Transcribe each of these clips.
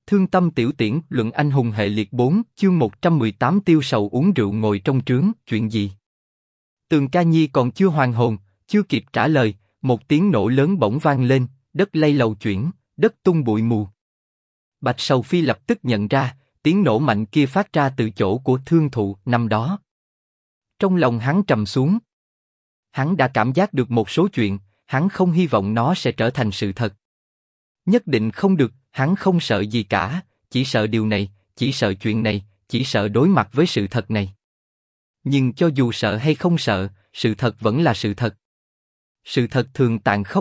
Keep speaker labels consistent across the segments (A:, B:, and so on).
A: Thương tâm tiểu tiễn, luận anh hùng hệ liệt 4, chương 118 tiêu sầu uống rượu ngồi trong trướng, chuyện gì? Tường Ca Nhi còn chưa hoàn hồn, chưa kịp trả lời, một tiếng nổ lớn bỗng vang lên, đất lay lầu chuyển, đất tung bụi mù. Bạch Sầu Phi lập tức nhận ra, tiếng nổ mạnh kia phát ra từ chỗ của thương thụ năm đó. Trong lòng hắn trầm xuống. Hắn đã cảm giác được một số chuyện, hắn không hy vọng nó sẽ trở thành sự thật. Nhất định không được, hắn không sợ gì cả, chỉ sợ điều này, chỉ sợ chuyện này, chỉ sợ đối mặt với sự thật này. Nhưng cho dù sợ hay không sợ, sự thật vẫn là sự thật. Sự thật thường tàn khốc.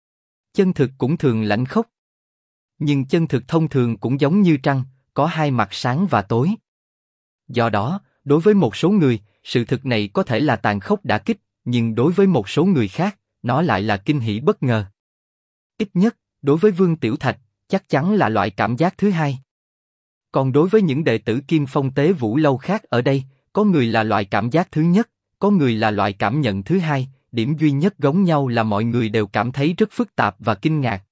A: Chân thực cũng thường lãnh khốc. Nhưng chân thực thông thường cũng giống như trăng, có hai mặt sáng và tối. Do đó, đối với một số người, sự thực này có thể là tàn khốc đả kích, nhưng đối với một số người khác, nó lại là kinh hỉ bất ngờ. Ít nhất, đối với Vương Tiểu Thạch, chắc chắn là loại cảm giác thứ hai. Còn đối với những đệ tử Kim Phong Tế Vũ Lâu khác ở đây, có người là loại cảm giác thứ nhất, có người là loại cảm nhận thứ hai, điểm duy nhất giống nhau là mọi người đều cảm thấy rất phức tạp và kinh ngạc.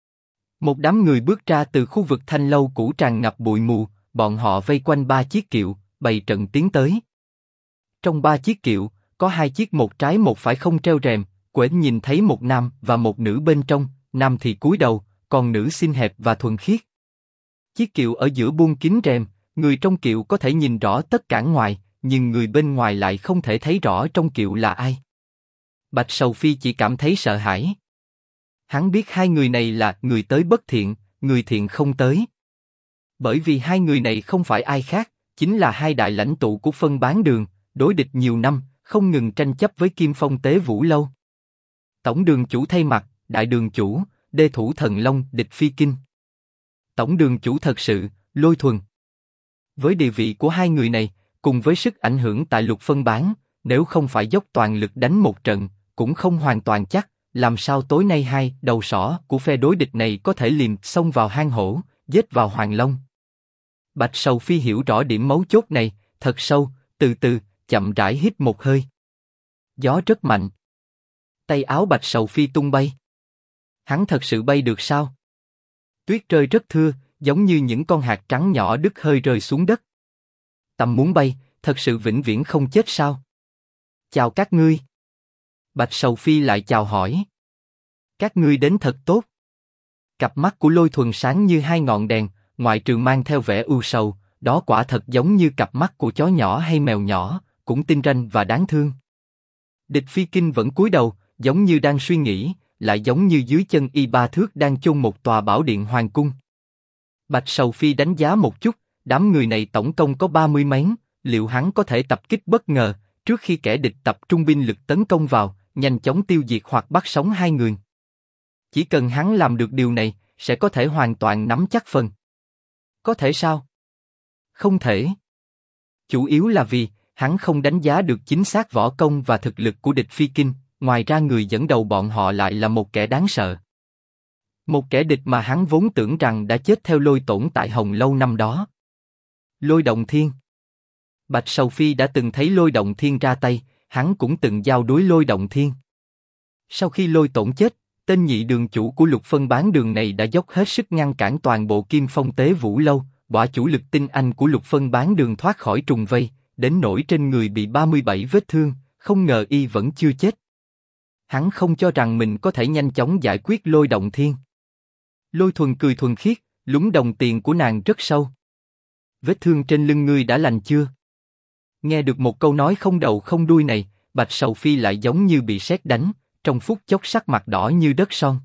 A: Một đám người bước ra từ khu vực thanh lâu cũ tràn ngập bụi mù, bọn họ vây quanh 3 chiếc kiệu, bày trận tiến tới. Trong 3 chiếc kiệu, có 2 chiếc một trái một phải không treo rèm, Quễn nhìn thấy một nam và một nữ bên trong, nam thì cúi đầu, còn nữ xinh hẹp và thuần khiết. Chiếc kiệu ở giữa buông kín rèm, người trong kiệu có thể nhìn rõ tất cả ngoài, nhưng người bên ngoài lại không thể thấy rõ trong kiệu là ai. Bạch Sầu Phi chỉ cảm thấy sợ hãi. Hắn biết hai người này là người tới bất thiện, người thiện không tới. Bởi vì hai người này không phải ai khác, chính là hai đại lãnh tụ của phân bán đường, đối địch nhiều năm, không ngừng tranh chấp với Kim Phong Tế Vũ Lâu. Tổng đường chủ thay mặt, đại đường chủ, đê thủ thần long, địch phi kinh. Tổng đường chủ thật sự, Lôi Thuần. Với địa vị của hai người này, cùng với sức ảnh hưởng tại Lục phân bán, nếu không phải dốc toàn lực đánh một trận, cũng không hoàn toàn chắc, làm sao tối nay hai đầu sỏ của phe đối địch này có thể liềm xông vào hang hổ, giết vào Hoàng Long. Bạch Sầu Phi hiểu rõ điểm mấu chốt này, thật sâu, từ từ, chậm rãi hít một hơi. Gió rất mạnh. Tay áo Bạch Sầu Phi tung bay. Hắn thật sự bay được sao? Tuyết rơi rất thưa, giống như những con hạt trắng nhỏ đứt hơi rơi xuống đất. Tâm muốn bay, thật sự vĩnh viễn không chết sao? Chào các ngươi. Bạch Sầu Phi lại chào hỏi. Các ngươi đến thật tốt. Cặp mắt của Lôi Thuần sáng như hai ngọn đèn, ngoại trừ mang theo vẻ ưu sầu, đó quả thật giống như cặp mắt của chó nhỏ hay mèo nhỏ, cũng tinh ranh và đáng thương. Địch Phi Kinh vẫn cúi đầu, giống như đang suy nghĩ, lại giống như dưới chân y 3 thước đang chôn một tòa bảo điện hoàng cung. Bạch Sầu Phi đánh giá một chút, đám người này tổng cộng có 30 mấy, liệu hắn có thể tập kích bất ngờ, trước khi kẻ địch tập trung binh lực tấn công vào, nhanh chóng tiêu diệt hoặc bắt sống hai người. Chỉ cần hắn làm được điều này, sẽ có thể hoàn toàn nắm chắc phần. Có thể sao? Không thể. Chủ yếu là vì, hắn không đánh giá được chính xác võ công và thực lực của địch Phi Kinh, ngoài ra người dẫn đầu bọn họ lại là một kẻ đáng sợ. Một kẻ địch mà hắn vốn tưởng rằng đã chết theo Lôi Tổn tại Hồng Lâu năm đó. Lôi Động Thiên. Bạch Sầu Phi đã từng thấy Lôi Động Thiên ra tay, hắn cũng từng giao đuối Lôi Động Thiên. Sau khi Lôi Tổn chết, tên nhị đường chủ của Lục phân bán đường này đã dốc hết sức ngăn cản toàn bộ Kim Phong Tế Vũ Lâu, bả chủ lực tinh anh của Lục phân bán đường thoát khỏi trùng vây, đến nỗi trên người bị 37 vết thương, không ngờ y vẫn chưa chết. Hắn không cho rằng mình có thể nhanh chóng giải quyết Lôi Động Thiên. Lôi Thuần cười thuần khiết, lúng đồng tiền của nàng rất sâu. Vết thương trên lưng ngươi đã lành chưa? Nghe được một câu nói không đầu không đuôi này, Bạch Sầu Phi lại giống như bị sét đánh, trong phút chốc sắc mặt đỏ như đất son.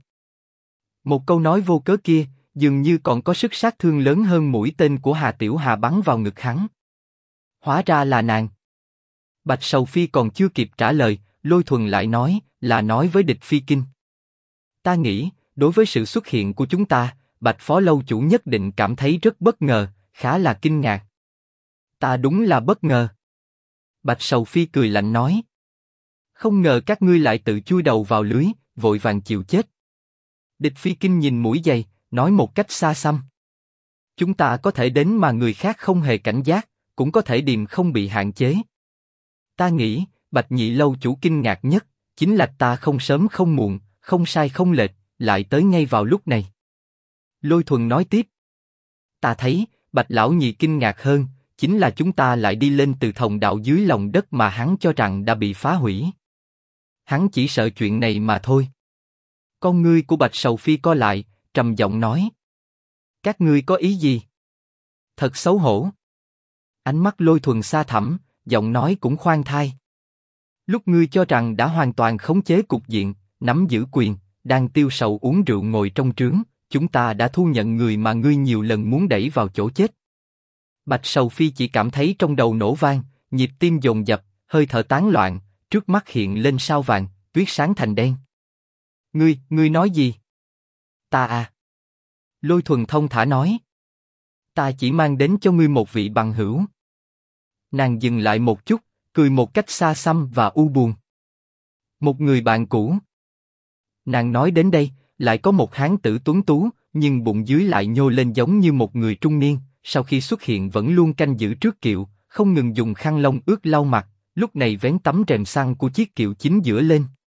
A: Một câu nói vô cớ kia, dường như còn có sức sát thương lớn hơn mũi tên của Hà Tiểu Hà bắn vào ngực hắn. Hóa ra là nàng. Bạch Sầu Phi còn chưa kịp trả lời, Lôi Thuần lại nói, là nói với địch Phi Kinh. Ta nghĩ, đối với sự xuất hiện của chúng ta, Bạch Phó Lâu Chủ nhất định cảm thấy rất bất ngờ, khá là kinh ngạc. Ta đúng là bất ngờ. Bạch Sầu Phi cười lạnh nói. Không ngờ các ngươi lại tự chui đầu vào lưới, vội vàng chịu chết. Địch Phi Kinh nhìn mũi giày, nói một cách xa xăm. Chúng ta có thể đến mà người khác không hề cảnh giác, cũng có thể điềm không bị hạn chế. Ta nghĩ, Bạch Nhị Lâu Chủ kinh ngạc nhất, chính là ta không sớm không muộn, không sai không lệch, lại tới ngay vào lúc này. Lôi Thuần nói tiếp. Ta thấy, Bạch lão nhị kinh ngạc hơn, chính là chúng ta lại đi lên từ thông đạo dưới lòng đất mà hắn cho rằng đã bị phá hủy. Hắn chỉ sợ chuyện này mà thôi. Con ngươi của Bạch Sầu Phi co lại, trầm giọng nói. Các ngươi có ý gì? Thật xấu hổ. Ánh mắt Lôi Thuần xa thẳm, giọng nói cũng khoan thai. Lúc ngươi cho rằng đã hoàn toàn khống chế cục diện, nắm giữ quyền, đang tiêu sầu uống rượu ngồi trong trướng, chúng ta đã thu nhận người mà ngươi nhiều lần muốn đẩy vào chỗ chết. Bạch Sầu Phi chỉ cảm thấy trong đầu nổ vang, nhịp tim dồn dập, hơi thở tán loạn, trước mắt hiện lên sao vàng, tuyết sáng thành đen. Ngươi nói gì? Ta à? Lôi Thuần thông thả nói. Ta chỉ mang đến cho ngươi một vị bằng hữu. Nàng dừng lại một chút, cười một cách xa xăm và u buồn. Một người bạn cũ. Nàng nói đến đây, lại có một hán tử tuấn tú, nhưng bụng dưới lại nhô lên giống như một người trung niên, sau khi xuất hiện vẫn luôn canh giữ trước kiệu, không ngừng dùng khăn lông ướt lau mặt, lúc này vén tấm rèm săn của chiếc kiệu chính giữa lên.